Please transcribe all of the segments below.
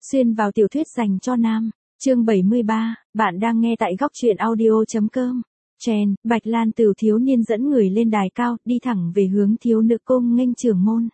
Xuyên vào tiểu thuyết dành cho nam. Chương 73, bạn đang nghe tại góc truyện audio.com. Chèn, Bạch Lan Tửu thiếu niên dẫn người lên đài cao, đi thẳng về hướng thiếu nữ cung nghênh trưởng môn.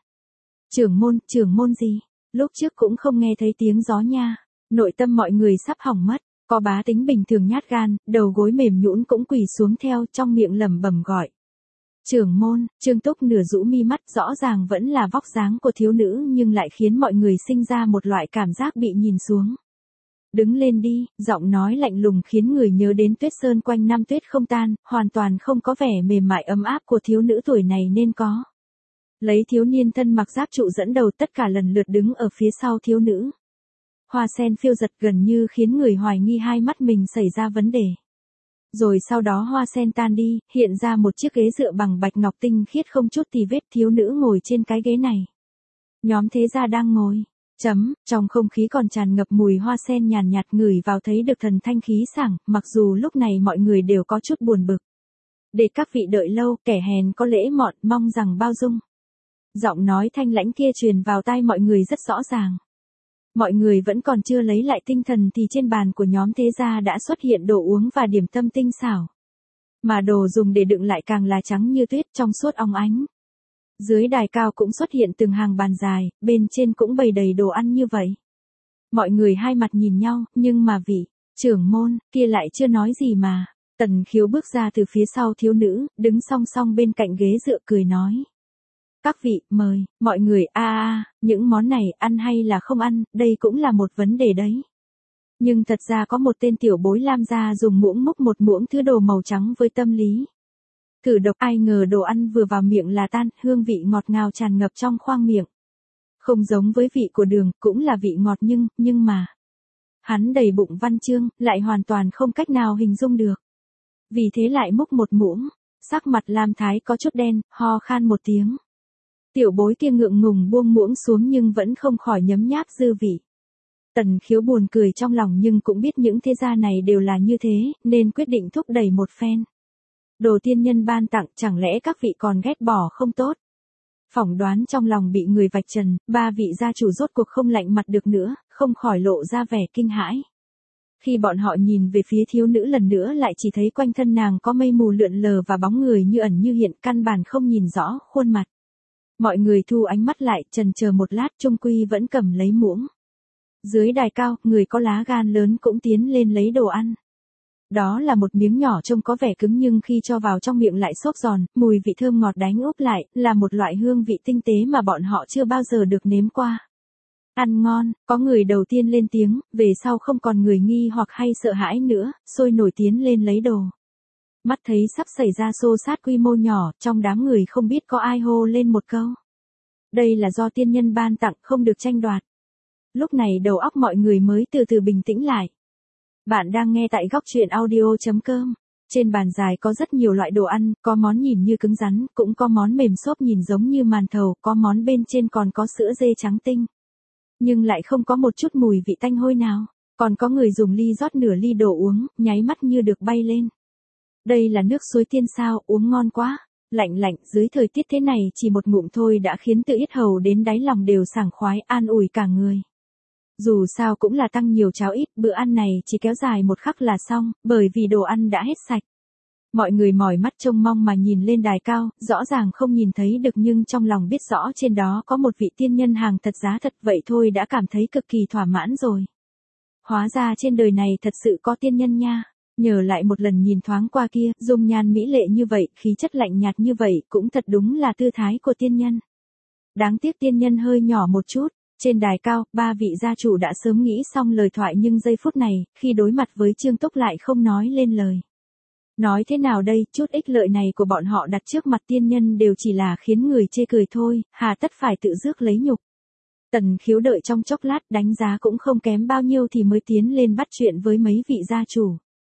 Trưởng môn gì? Lúc trước cũng không nghe thấy tiếng gió nha. Nội tâm mọi người sắp hỏng mất, có bá tính bình thường nhát gan, đầu gối mềm nhũn cũng quỳ xuống theo, trong miệng lẩm bẩm gọi. Trưởng môn, Trương Túc nửa rũ mi mắt, rõ ràng vẫn là vóc dáng của thiếu nữ nhưng lại khiến mọi người sinh ra một loại cảm giác bị nhìn xuống. Đứng lên đi, giọng nói lạnh lùng khiến người nhớ đến Tuyết Sơn quanh năm tuyết không tan, hoàn toàn không có vẻ mềm mại ấm áp của thiếu nữ tuổi này nên có. Lấy thiếu niên thân mặc giáp trụ dẫn đầu, tất cả lần lượt đứng ở phía sau thiếu nữ. Hoa sen phiêu giật gần như khiến người hoài nghi hai mắt mình xảy ra vấn đề. Rồi sau đó hoa sen tan đi, hiện ra một chiếc ghế dựa bằng bạch ngọc tinh khiết không chút tì vết, thiếu nữ ngồi trên cái ghế này. Nhóm thế gia đang ngồi. Trong không khí còn tràn ngập mùi hoa sen nhàn nhạt, ngửi vào thấy được thần thanh khí sảng, mặc dù lúc này mọi người đều có chút buồn bực. Để các vị đợi lâu, kẻ hèn có lễ mọn, mong rằng bao dung. Giọng nói thanh lãnh kia truyền vào tai mọi người rất rõ ràng. Mọi người vẫn còn chưa lấy lại tinh thần thì trên bàn của nhóm thế gia đã xuất hiện đồ uống và điểm tâm tinh xảo. Mà đồ dùng để đựng lại càng là trắng như tuyết, trong suốt óng ánh. Dưới đài cao cũng xuất hiện từng hàng bàn dài, bên trên cũng bày đầy đồ ăn như vậy. Mọi người hai mặt nhìn nhau, nhưng mà vị trưởng môn kia lại chưa nói gì mà. Tần Khiếu bước ra từ phía sau thiếu nữ, đứng song song bên cạnh ghế dựa cười nói. Các vị, mời, mọi người, những món này ăn hay là không ăn, đây cũng là một vấn đề đấy. Nhưng thật ra có một tên tiểu bối Lam gia dùng muỗng múc một muỗng thứ đồ màu trắng với tâm lý. Cử độc, ai ngờ đồ ăn vừa vào miệng là tan, hương vị ngọt ngào tràn ngập trong khoang miệng. Không giống với vị của đường, cũng là vị ngọt nhưng mà. Hắn đầy bụng văn chương, lại hoàn toàn không cách nào hình dung được. Vì thế lại múc một muỗng, sắc mặt Lam Thái có chút đen, ho khan một tiếng. Tiểu bối kia ngượng ngùng buông muỗng xuống nhưng vẫn không khỏi nhấm nháp dư vị. Tần Khiếu buồn cười trong lòng nhưng cũng biết những thế gia này đều là như thế, nên quyết định thúc đẩy một phen. Đồ tiên nhân ban tặng, chẳng lẽ các vị còn ghét bỏ không tốt? Phỏng đoán trong lòng bị người vạch trần, ba vị gia chủ rốt cuộc không lạnh mặt được nữa, không khỏi lộ ra vẻ kinh hãi. Khi bọn họ nhìn về phía thiếu nữ lần nữa lại chỉ thấy quanh thân nàng có mây mù lượn lờ và bóng người như ẩn như hiện, căn bản không nhìn rõ khuôn mặt. Mọi người thu ánh mắt lại, chần chờ một lát, chung quy vẫn cầm lấy muỗng. Dưới đài cao, người có lá gan lớn cũng tiến lên lấy đồ ăn. Đó là một miếng nhỏ trông có vẻ cứng nhưng khi cho vào trong miệng lại xốp giòn, mùi vị thơm ngọt đánh úp lại, là một loại hương vị tinh tế mà bọn họ chưa bao giờ được nếm qua. Ăn ngon, có người đầu tiên lên tiếng, về sau không còn người nghi hoặc hay sợ hãi nữa, sôi nổi tiến lên lấy đồ. Mắt thấy sắp xảy ra xô xát quy mô nhỏ, trong đám người không biết có ai hô lên một câu. Đây là do tiên nhân ban tặng, không được tranh đoạt. Lúc này đầu óc mọi người mới từ từ bình tĩnh lại. Bạn đang nghe tại góc truyện audio.com. Trên bàn dài có rất nhiều loại đồ ăn, có món nhìn như cứng rắn, cũng có món mềm xốp nhìn giống như màn thầu, có món bên trên còn có sữa dê trắng tinh. Nhưng lại không có một chút mùi vị tanh hôi nào. Còn có người dùng ly rót nửa ly đồ uống, nháy mắt như được bay lên. Đây là nước suối tiên sao, uống ngon quá. Lạnh lạnh, dưới thời tiết thế này chỉ một ngụm thôi đã khiến từ yết hầu đến đáy lòng đều sảng khoái, an ủi cả người. Dù sao cũng là tăng nhiều cháo ít, bữa ăn này chỉ kéo dài một khắc là xong, bởi vì đồ ăn đã hết sạch. Mọi người mỏi mắt trông mong mà nhìn lên đài cao, rõ ràng không nhìn thấy được nhưng trong lòng biết rõ trên đó có một vị tiên nhân hàng thật giá thật, vậy thôi đã cảm thấy cực kỳ thỏa mãn rồi. Hóa ra trên đời này thật sự có tiên nhân nha. Nhờ lại một lần nhìn thoáng qua kia, dung nhan mỹ lệ như vậy, khí chất lạnh nhạt như vậy, cũng thật đúng là tư thái của tiên nhân. Đáng tiếc tiên nhân hơi nhỏ một chút. Trên đài cao, ba vị gia chủ đã sớm nghĩ xong lời thoại nhưng giây phút này, khi đối mặt với Trương Túc lại không nói lên lời. Nói thế nào đây, chút ích lợi này của bọn họ đặt trước mặt tiên nhân đều chỉ là khiến người chê cười thôi, hà tất phải tự rước lấy nhục. Tần Khiếu đợi trong chốc lát, đánh giá cũng không kém bao nhiêu thì mới tiến lên bắt chuyện với mấy vị gia chủ.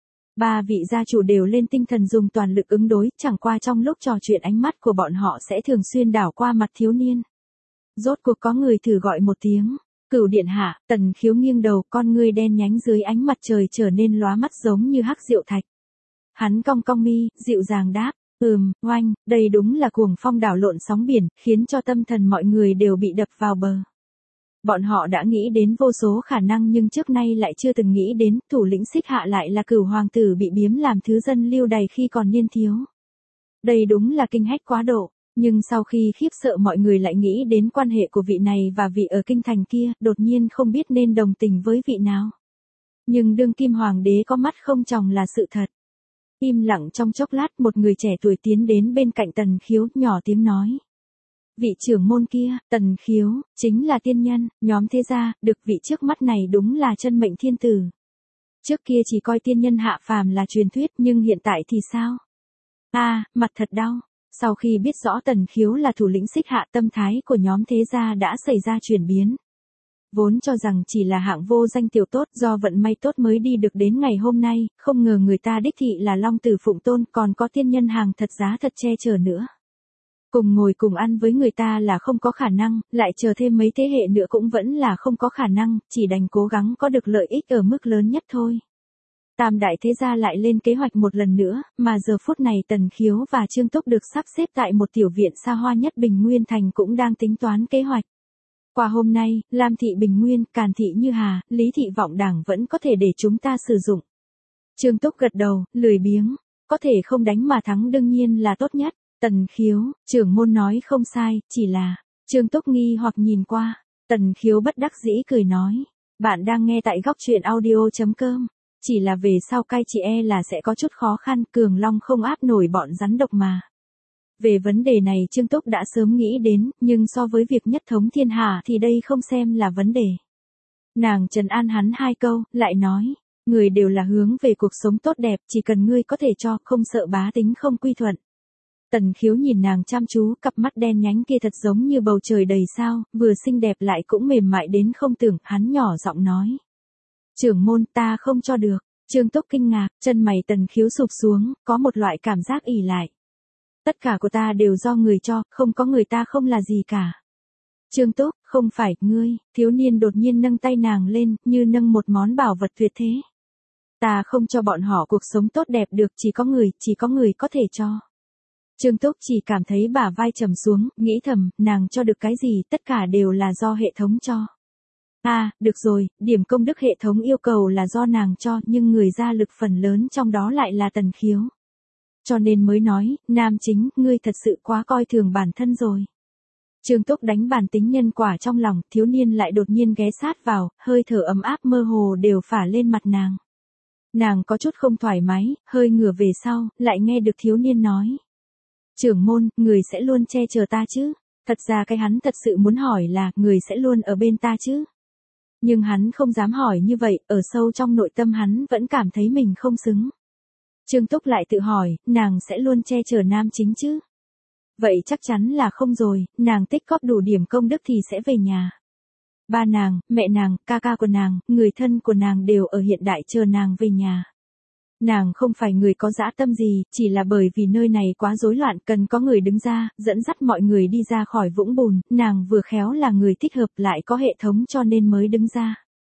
Ba vị gia chủ đều lên tinh thần dùng toàn lực ứng đối, chẳng qua trong lúc trò chuyện ánh mắt của bọn họ sẽ thường xuyên đảo qua mặt thiếu niên. Rốt cuộc có người thử gọi một tiếng. Cửu điện hạ. Tần Khiếu nghiêng đầu, con ngươi đen nhánh dưới ánh mặt trời trở nên lóa mắt giống như hắc diệu thạch. Hắn cong cong mi, dịu dàng đáp, oanh, đây đúng là cuồng phong đảo lộn sóng biển, khiến cho tâm thần mọi người đều bị đập vào bờ. Bọn họ đã nghĩ đến vô số khả năng nhưng trước nay lại chưa từng nghĩ đến thủ lĩnh Xích Hạ lại là Cửu hoàng tử bị biếm làm thứ dân lưu đày khi còn niên thiếu. Đây đúng là kinh hách quá độ, nhưng sau khi khiếp sợ mọi người lại nghĩ đến quan hệ của vị này và vị ở kinh thành kia, đột nhiên không biết nên đồng tình với vị nào. Nhưng đương kim hoàng đế có mắt không tròng là sự thật. Im lặng trong chốc lát, một người trẻ tuổi tiến đến bên cạnh Tần Khiếu, nhỏ tiếng nói. Vị trưởng môn kia, Tần Khiếu, chính là tiên nhân, nhóm thế gia, được vị trước mắt này đúng là chân mệnh thiên tử. Trước kia chỉ coi tiên nhân hạ phàm là truyền thuyết nhưng hiện tại thì sao? Mặt thật đau. Sau khi biết rõ Tần Khiếu là thủ lĩnh Xích Hạ, tâm thái của nhóm thế gia đã xảy ra chuyển biến. Vốn cho rằng chỉ là hạng vô danh tiểu tốt do vận may tốt mới đi được đến ngày hôm nay, không ngờ người ta đích thị là Long Tử Phụng Tôn còn có tiên nhân hàng thật giá thật che chở nữa. Cùng ngồi cùng ăn với người ta là không có khả năng, lại chờ thêm mấy thế hệ nữa cũng vẫn là không có khả năng, chỉ đành cố gắng có được lợi ích ở mức lớn nhất thôi. Tam đại thế gia lại lên kế hoạch một lần nữa, mà giờ phút này Tần Khiếu và Trương Túc được sắp xếp tại một tiểu viện xa hoa nhất Bình Nguyên Thành cũng đang tính toán kế hoạch. Qua hôm nay, Lam Thị Bình Nguyên, Càn Thị Như Hà, Lý Thị Vọng Đảng vẫn có thể để chúng ta sử dụng. Trương Túc gật đầu, lười biếng, có thể không đánh mà thắng đương nhiên là tốt nhất. Tần Khiếu, trưởng môn nói không sai, chỉ là, Trương Túc nghi hoặc nhìn qua, Tần Khiếu bất đắc dĩ cười nói, bạn đang nghe tại góc truyện audio.com, chỉ là về sau cai chị là sẽ có chút khó khăn, Cường Long không áp nổi bọn rắn độc mà. Về vấn đề này Trương Túc đã sớm nghĩ đến, nhưng so với việc nhất thống thiên hạ thì đây không xem là vấn đề. Nàng trấn an hắn hai câu, lại nói, người đều là hướng về cuộc sống tốt đẹp, chỉ cần ngươi có thể cho, không sợ bá tính không quy thuận. Tần Khiếu nhìn nàng chăm chú, cặp mắt đen nhánh kia thật giống như bầu trời đầy sao, vừa xinh đẹp lại cũng mềm mại đến không tưởng, hắn nhỏ giọng nói. Trưởng môn, ta không cho được. Trương Túc kinh ngạc, chân mày Tần Khiếu sụp xuống, có một loại cảm giác ỉ lại. Tất cả của ta đều do người cho, không có người ta không là gì cả. Trương Túc, không phải, ngươi, thiếu niên đột nhiên nâng tay nàng lên, như nâng một món bảo vật tuyệt thế. Ta không cho bọn họ cuộc sống tốt đẹp được, chỉ có người có thể cho. Trương Túc chỉ cảm thấy bả vai trầm xuống, nghĩ thầm, nàng cho được cái gì, tất cả đều là do hệ thống cho. Được rồi, điểm công đức hệ thống yêu cầu là do nàng cho, nhưng người ra lực phần lớn trong đó lại là Tần Khiếu. Cho nên mới nói, nam chính, ngươi thật sự quá coi thường bản thân rồi. Trương Túc đánh bản tính nhân quả trong lòng, thiếu niên lại đột nhiên ghé sát vào, hơi thở ấm áp mơ hồ đều phả lên mặt nàng. Nàng có chút không thoải mái, hơi ngửa về sau, lại nghe được thiếu niên nói. Trưởng môn, người sẽ luôn che chở ta chứ? Thật ra cái hắn thật sự muốn hỏi là, người sẽ luôn ở bên ta chứ? Nhưng hắn không dám hỏi như vậy, ở sâu trong nội tâm hắn vẫn cảm thấy mình không xứng. Trương Túc lại tự hỏi, nàng sẽ luôn che chở nam chính chứ? Vậy chắc chắn là không rồi, nàng tích góp đủ điểm công đức thì sẽ về nhà. Ba nàng, mẹ nàng, ca ca của nàng, người thân của nàng đều ở hiện đại chờ nàng về nhà. Nàng không phải người có dã tâm gì, chỉ là bởi vì nơi này quá rối loạn, cần có người đứng ra, dẫn dắt mọi người đi ra khỏi vũng bùn, nàng vừa khéo là người thích hợp lại có hệ thống cho nên mới đứng ra.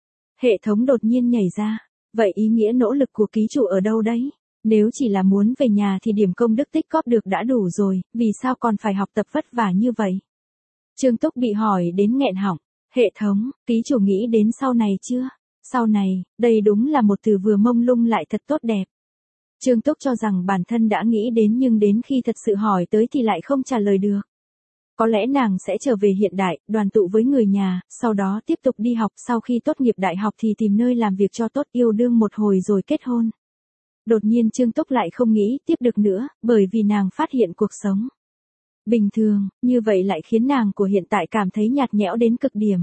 Hệ thống đột nhiên nhảy ra, vậy ý nghĩa nỗ lực của ký chủ ở đâu đấy? Nếu chỉ là muốn về nhà thì điểm công đức tích góp được đã đủ rồi, vì sao còn phải học tập vất vả như vậy? Trương Túc bị hỏi đến nghẹn họng, hệ thống, ký chủ nghĩ đến sau này chưa? Sau này, đây đúng là một từ vừa mông lung lại thật tốt đẹp. Trương Túc cho rằng bản thân đã nghĩ đến nhưng đến khi thật sự hỏi tới thì lại không trả lời được. Có lẽ nàng sẽ trở về hiện đại, đoàn tụ với người nhà, sau đó tiếp tục đi học, sau khi tốt nghiệp đại học thì tìm nơi làm việc cho tốt, yêu đương một hồi rồi kết hôn. Đột nhiên Trương Túc lại không nghĩ tiếp được nữa, bởi vì nàng phát hiện cuộc sống bình thường, như vậy lại khiến nàng của hiện tại cảm thấy nhạt nhẽo đến cực điểm.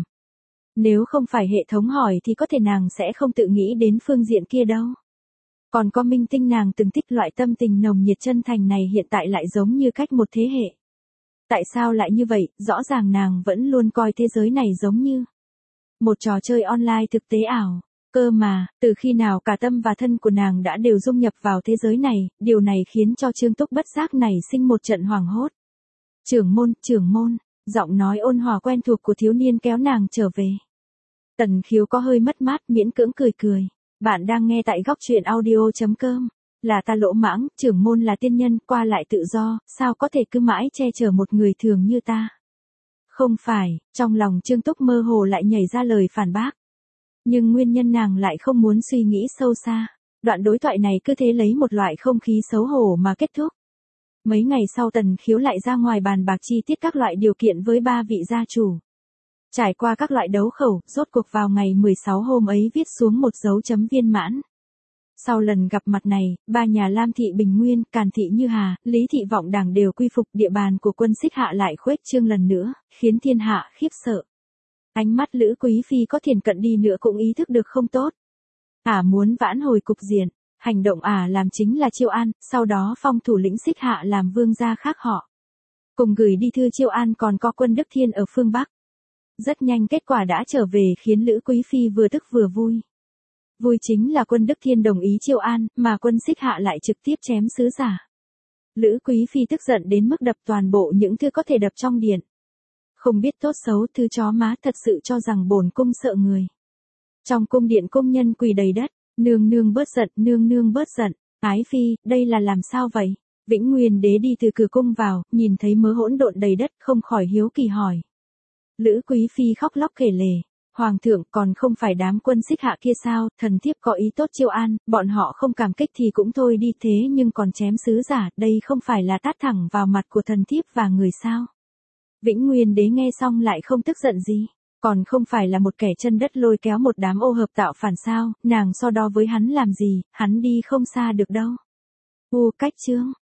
Nếu không phải hệ thống hỏi thì có thể nàng sẽ không tự nghĩ đến phương diện kia đâu. Còn có minh tinh nàng từng thích loại tâm tình nồng nhiệt chân thành này hiện tại lại giống như cách một thế hệ. Tại sao lại như vậy, rõ ràng nàng vẫn luôn coi thế giới này giống như một trò chơi online thực tế ảo. Cơ mà, từ khi nào cả tâm và thân của nàng đã đều dung nhập vào thế giới này, điều này khiến cho Trương Túc bất giác nảy sinh một trận hoảng hốt. Trưởng môn, giọng nói ôn hòa quen thuộc của thiếu niên kéo nàng trở về. Tần Khiếu có hơi mất mát, miễn cưỡng cười. Bạn đang nghe tại góc truyện audio.com. Là ta lỗ mãng, trưởng môn là tiên nhân, qua lại tự do, sao có thể cứ mãi che chở một người thường như ta. Không phải, trong lòng Trương Túc mơ hồ lại nhảy ra lời phản bác. Nhưng nguyên nhân nàng lại không muốn suy nghĩ sâu xa. Đoạn đối thoại này cứ thế lấy một loại không khí xấu hổ mà kết thúc. Mấy ngày sau Tần Khiếu lại ra ngoài bàn bạc chi tiết các loại điều kiện với ba vị gia chủ. Trải qua các loại đấu khẩu, rốt cuộc vào ngày 16 hôm ấy viết xuống một dấu chấm viên mãn. Sau lần gặp mặt này, ba nhà Lam Thị Bình Nguyên, Càn Thị Như Hà, Lý Thị Vọng Đảng đều quy phục, địa bàn của quân Xích Hạ lại khuếch trương lần nữa, khiến thiên hạ khiếp sợ. Ánh mắt Lữ Quý Phi có thiền cận đi nữa cũng ý thức được không tốt. Muốn vãn hồi cục diện, hành động làm chính là chiêu an, sau đó phong thủ lĩnh Xích Hạ làm vương gia khác họ. Cùng gửi đi thư chiêu an còn có quân Đức Thiên ở phương Bắc. Rất nhanh kết quả đã trở về khiến Lữ Quý Phi vừa tức vừa vui. Vui chính là quân Đức Thiên đồng ý chiêu an, mà quân Xích Hạ lại trực tiếp chém sứ giả. Lữ Quý Phi tức giận đến mức đập toàn bộ những thư có thể đập trong điện. Không biết tốt xấu, thư chó má thật sự cho rằng bổn cung sợ người. Trong cung điện công nhân quỳ đầy đất, nương nương bớt giận, nương nương bớt giận. Ái Phi, đây là làm sao vậy? Vĩnh Nguyên đế đi từ cửa cung vào, nhìn thấy mớ hỗn độn đầy đất, không khỏi hiếu kỳ hỏi. Lữ Quý Phi khóc lóc kể lể. Hoàng thượng, còn không phải đám quân Xích Hạ kia sao, thần thiếp có ý tốt chiêu an, bọn họ không cảm kích thì cũng thôi đi, thế nhưng còn chém sứ giả, đây không phải là tát thẳng vào mặt của thần thiếp và người sao? Vĩnh Nguyên đế nghe xong lại không tức giận gì, còn không phải là một kẻ chân đất lôi kéo một đám ô hợp tạo phản sao, nàng so đo với hắn làm gì, hắn đi không xa được đâu. Cách chương